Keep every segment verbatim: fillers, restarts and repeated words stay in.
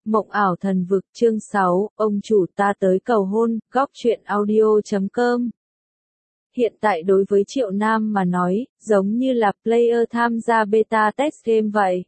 Mộng ảo thần vực chương sáu, ông chủ ta tới cầu hôn, góc truyện audio chấm com. Hiện tại đối với Triệu Nam mà nói, giống như là player tham gia beta test game vậy.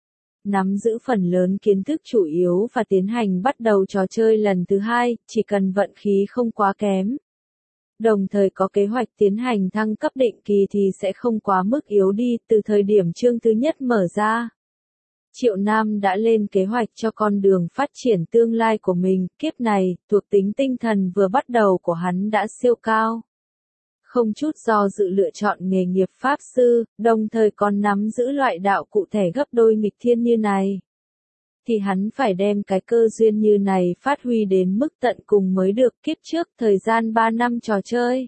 Nắm giữ phần lớn kiến thức chủ yếu và tiến hành bắt đầu trò chơi lần thứ hai, chỉ cần vận khí không quá kém. Đồng thời có kế hoạch tiến hành thăng cấp định kỳ thì sẽ không quá mức yếu đi từ thời điểm chương thứ nhất mở ra. Triệu Nam đã lên kế hoạch cho con đường phát triển tương lai của mình, kiếp này, thuộc tính tinh thần vừa bắt đầu của hắn đã siêu cao. Không chút do dự lựa chọn nghề nghiệp Pháp Sư, đồng thời còn nắm giữ loại đạo cụ thể gấp đôi nghịch thiên như này. Thì hắn phải đem cái cơ duyên như này phát huy đến mức tận cùng mới được. Kiếp trước thời gian ba năm trò chơi.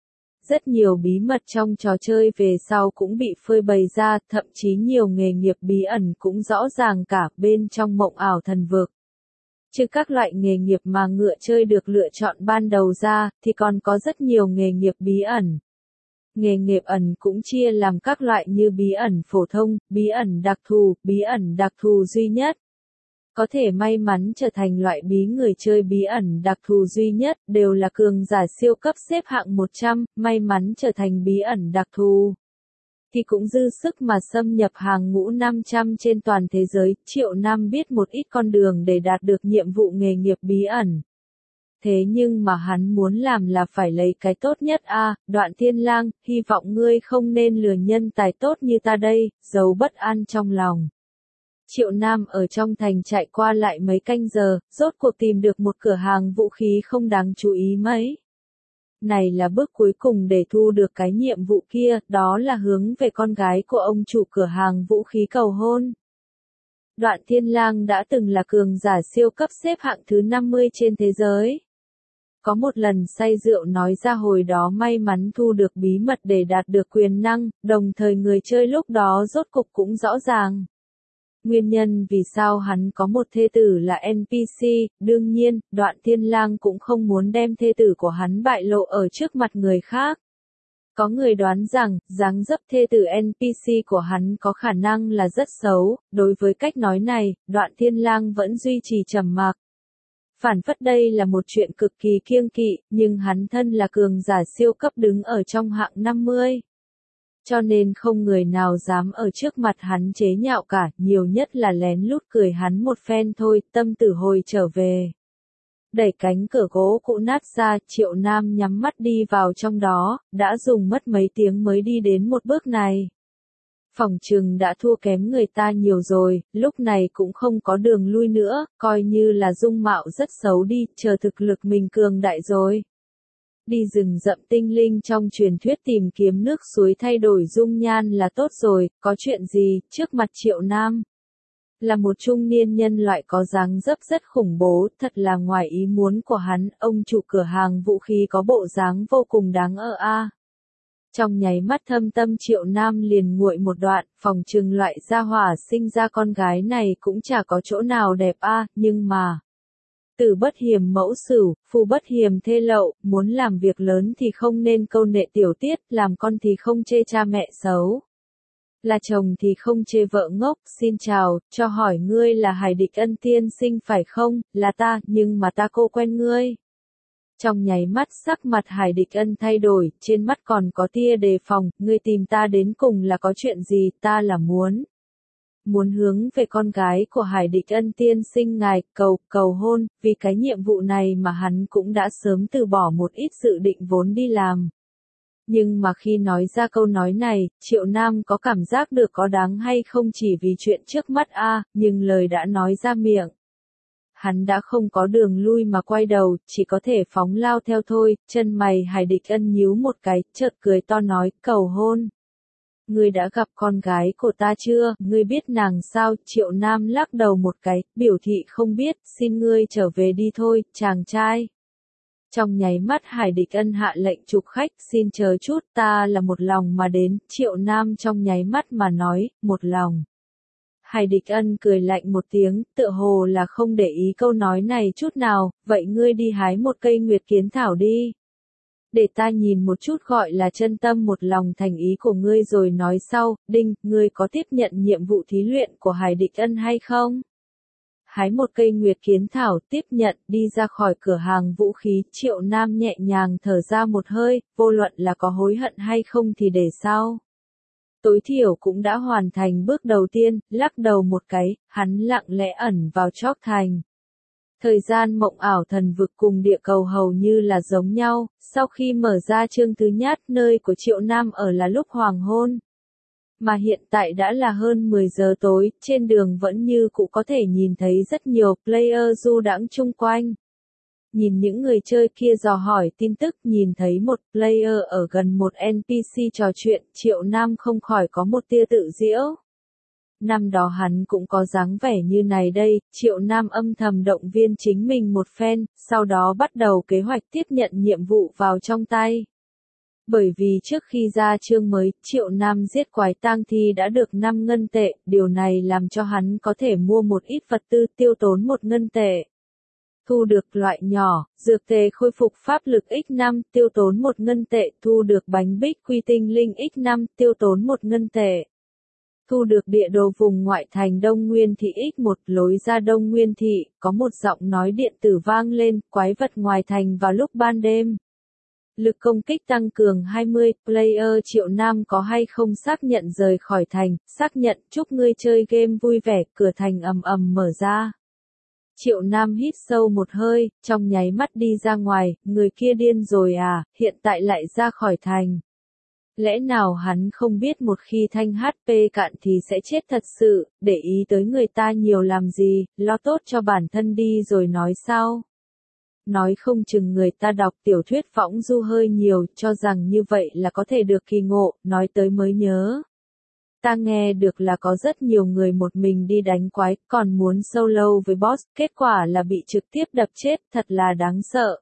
Rất nhiều bí mật trong trò chơi về sau cũng bị phơi bày ra, thậm chí nhiều nghề nghiệp bí ẩn cũng rõ ràng cả bên trong mộng ảo thần vực. Trừ các loại nghề nghiệp mà ngựa chơi được lựa chọn ban đầu ra, thì còn có rất nhiều nghề nghiệp bí ẩn. Nghề nghiệp ẩn cũng chia làm các loại như bí ẩn phổ thông, bí ẩn đặc thù, bí ẩn đặc thù duy nhất. Có thể may mắn trở thành loại bí người chơi bí ẩn đặc thù duy nhất, đều là cường giả siêu cấp xếp hạng một trăm, may mắn trở thành bí ẩn đặc thù. Thì cũng dư sức mà xâm nhập hàng ngũ năm trăm trên toàn thế giới. Triệu Nam biết một ít con đường để đạt được nhiệm vụ nghề nghiệp bí ẩn. Thế nhưng mà hắn muốn làm là phải lấy cái tốt nhất a. À, Đoạn Thiên Lang, hy vọng ngươi không nên lừa nhân tài tốt như ta đây, giấu bất an trong lòng. Triệu Nam ở trong thành chạy qua lại mấy canh giờ, rốt cuộc tìm được một cửa hàng vũ khí không đáng chú ý mấy. Này là bước cuối cùng để thu được cái nhiệm vụ kia, đó là hướng về con gái của ông chủ cửa hàng vũ khí cầu hôn. Đoạn Thiên Lang đã từng là cường giả siêu cấp xếp hạng thứ năm mươi trên thế giới. Có một lần say rượu nói ra hồi đó may mắn thu được bí mật để đạt được quyền năng, đồng thời người chơi lúc đó rốt cục cũng rõ ràng. Nguyên nhân vì sao hắn có một thê tử là en pê xê, đương nhiên, Đoạn Thiên Lang cũng không muốn đem thê tử của hắn bại lộ ở trước mặt người khác. Có người đoán rằng, dáng dấp thê tử en pê xê của hắn có khả năng là rất xấu, đối với cách nói này, Đoạn Thiên Lang vẫn duy trì trầm mặc. Phản phất đây là một chuyện cực kỳ kiêng kỵ, nhưng hắn thân là cường giả siêu cấp đứng ở trong hạng năm mươi. Cho nên không người nào dám ở trước mặt hắn chế nhạo cả, nhiều nhất là lén lút cười hắn một phen thôi, tâm tử hồi trở về. Đẩy cánh cửa gỗ cũ nát ra, Triệu Nam nhắm mắt đi vào trong đó, đã dùng mất mấy tiếng mới đi đến một bước này. Phỏng chừng đã thua kém người ta nhiều rồi, lúc này cũng không có đường lui nữa, coi như là dung mạo rất xấu đi, chờ thực lực mình cường đại rồi. Đi rừng rậm tinh linh trong truyền thuyết tìm kiếm nước suối thay đổi dung nhan là tốt rồi, có chuyện gì, trước mặt Triệu Nam. Là một trung niên nhân loại có dáng dấp rất khủng bố, thật là ngoài ý muốn của hắn, ông chủ cửa hàng vũ khí có bộ dáng vô cùng đáng ơ a. À. Trong nháy mắt thâm tâm Triệu Nam liền nguội một đoạn, phòng trừng loại gia hỏa sinh ra con gái này cũng chả có chỗ nào đẹp a, à, nhưng mà... Tử bất hiềm mẫu sửu, phu bất hiềm thê lậu, muốn làm việc lớn thì không nên câu nệ tiểu tiết, làm con thì không chê cha mẹ xấu. Là chồng thì không chê vợ ngốc, xin chào, cho hỏi ngươi là Hải Địch Ân tiên sinh phải không, là ta, nhưng mà ta cô quen ngươi. Trong nháy mắt sắc mặt Hải Địch Ân thay đổi, trên mắt còn có tia đề phòng, ngươi tìm ta đến cùng là có chuyện gì, ta là muốn. Muốn hướng về con gái của Hải Địch Ân tiên sinh ngài, cầu, cầu hôn, vì cái nhiệm vụ này mà hắn cũng đã sớm từ bỏ một ít dự định vốn đi làm. Nhưng mà khi nói ra câu nói này, Triệu Nam có cảm giác được có đáng hay không chỉ vì chuyện trước mắt a, à, nhưng lời đã nói ra miệng. Hắn đã không có đường lui mà quay đầu, chỉ có thể phóng lao theo thôi, chân mày Hải Địch Ân nhíu một cái, chợt cười to nói, cầu hôn. Ngươi đã gặp con gái của ta chưa, ngươi biết nàng sao, Triệu Nam lắc đầu một cái, biểu thị không biết, xin ngươi trở về đi thôi, chàng trai. Trong nháy mắt Hải Địch Ân hạ lệnh chụp khách, xin chờ chút, ta là một lòng mà đến, Triệu Nam trong nháy mắt mà nói, một lòng. Hải Địch Ân cười lạnh một tiếng, tựa hồ là không để ý câu nói này chút nào, vậy ngươi đi hái một cây nguyệt kiến thảo đi. Để ta nhìn một chút gọi là chân tâm một lòng thành ý của ngươi rồi nói sau, Đinh, ngươi có tiếp nhận nhiệm vụ thí luyện của Hải Địch Ân hay không? hái một cây nguyệt kiến thảo, tiếp nhận, đi ra khỏi cửa hàng vũ khí. Triệu Nam nhẹ nhàng thở ra một hơi, vô luận là có hối hận hay không thì để sau. Tối thiểu cũng đã hoàn thành bước đầu tiên, lắc đầu một cái, hắn lặng lẽ ẩn vào chóp thành. Thời gian mộng ảo thần vực cùng địa cầu hầu như là giống nhau, sau khi mở ra chương thứ nhất, nơi của Triệu Nam ở là lúc hoàng hôn. Mà hiện tại đã là hơn mười giờ tối, trên đường vẫn như cũ có thể nhìn thấy rất nhiều player du đãng chung quanh. Nhìn những người chơi kia dò hỏi tin tức, nhìn thấy một player ở gần một en pê xê trò chuyện, Triệu Nam không khỏi có một tia tự giễu. Năm đó hắn cũng có dáng vẻ như này đây, Triệu Nam âm thầm động viên chính mình một phen, sau đó bắt đầu kế hoạch tiếp nhận nhiệm vụ vào trong tay. Bởi vì trước khi ra chương mới, Triệu Nam giết quái tang thi đã được năm ngân tệ, điều này làm cho hắn có thể mua một ít vật tư tiêu tốn một ngân tệ. Thu được loại nhỏ, dược tề khôi phục pháp lực x năm, tiêu tốn một ngân tệ, thu được bánh bích quy tinh linh x năm, tiêu tốn một ngân tệ. Thu được địa đồ vùng ngoại thành Đông Nguyên Thị x một, lối ra Đông Nguyên Thị, có một giọng nói điện tử vang lên, quái vật ngoài thành vào lúc ban đêm. Lực công kích tăng cường hai mươi, player Triệu Nam có hay không xác nhận rời khỏi thành, xác nhận, chúc ngươi chơi game vui vẻ, cửa thành ầm ầm mở ra. Triệu Nam hít sâu một hơi, trong nháy mắt đi ra ngoài, người kia điên rồi à, hiện tại lại ra khỏi thành. Lẽ nào hắn không biết một khi thanh hát pê cạn thì sẽ chết thật sự, để ý tới người ta nhiều làm gì, lo tốt cho bản thân đi rồi nói sao? Nói không chừng người ta đọc tiểu thuyết võng du hơi nhiều, cho rằng như vậy là có thể được kỳ ngộ, nói tới mới nhớ. Ta nghe được là có rất nhiều người một mình đi đánh quái, còn muốn solo với boss, kết quả là bị trực tiếp đập chết, thật là đáng sợ.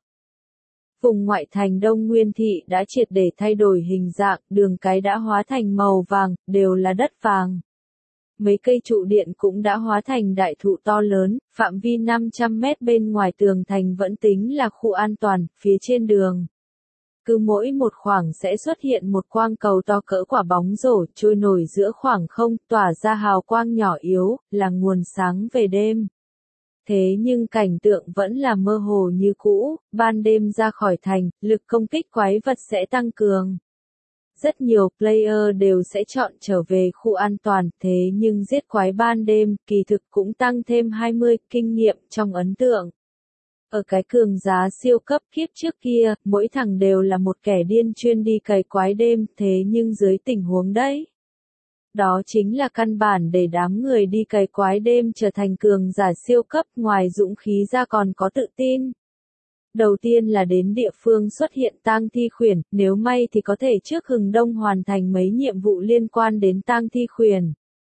Vùng ngoại thành Đông Nguyên Thị đã triệt để thay đổi hình dạng, đường cái đã hóa thành màu vàng, đều là đất vàng. Mấy cây trụ điện cũng đã hóa thành đại thụ to lớn, phạm vi năm trăm mét bên ngoài tường thành vẫn tính là khu an toàn, phía trên đường. Cứ mỗi một khoảng sẽ xuất hiện một quang cầu to cỡ quả bóng rổ trôi nổi giữa khoảng không, tỏa ra hào quang nhỏ yếu, là nguồn sáng về đêm. Thế nhưng cảnh tượng vẫn là mơ hồ như cũ, ban đêm ra khỏi thành, lực công kích quái vật sẽ tăng cường. Rất nhiều player đều sẽ chọn trở về khu an toàn, thế nhưng giết quái ban đêm, kỳ thực cũng tăng thêm hai mươi kinh nghiệm trong ấn tượng. Ở cái cường giá siêu cấp kiếp trước kia, mỗi thằng đều là một kẻ điên chuyên đi cày quái đêm, thế nhưng dưới tình huống đấy. Đó chính là căn bản để đám người đi cày quái đêm trở thành cường giả siêu cấp, ngoài dũng khí ra còn có tự tin. Đầu tiên là đến địa phương xuất hiện tang thi khuyển, nếu may thì có thể trước hừng đông hoàn thành mấy nhiệm vụ liên quan đến tang thi khuyển.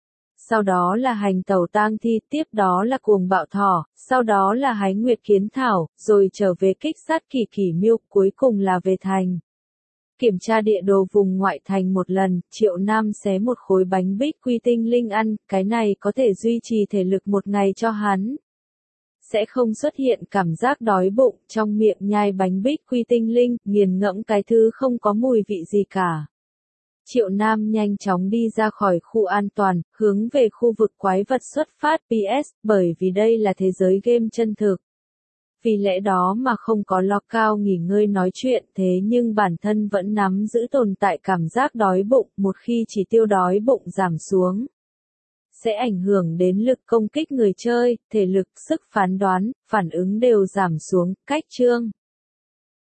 Sau đó là hành tẩu tang thi, tiếp đó là cuồng bạo thỏ, sau đó là hái nguyệt kiến thảo, rồi trở về kích sát kỳ kỳ miêu, cuối cùng là về thành. Kiểm tra địa đồ vùng ngoại thành một lần, Triệu Nam xé một khối bánh bích quy tinh linh ăn, cái này có thể duy trì thể lực một ngày cho hắn. Sẽ không xuất hiện cảm giác đói bụng, trong miệng nhai bánh bích quy tinh linh, nghiền ngẫm cái thứ không có mùi vị gì cả. Triệu Nam nhanh chóng đi ra khỏi khu an toàn, hướng về khu vực quái vật xuất phát pê ét, bởi vì đây là thế giới game chân thực. Vì lẽ đó mà không có lo cao nghỉ ngơi nói chuyện, thế nhưng bản thân vẫn nắm giữ tồn tại cảm giác đói bụng, một khi chỉ tiêu đói bụng giảm xuống. Sẽ ảnh hưởng đến lực công kích người chơi, thể lực, sức phán đoán, phản ứng đều giảm xuống, cách chương.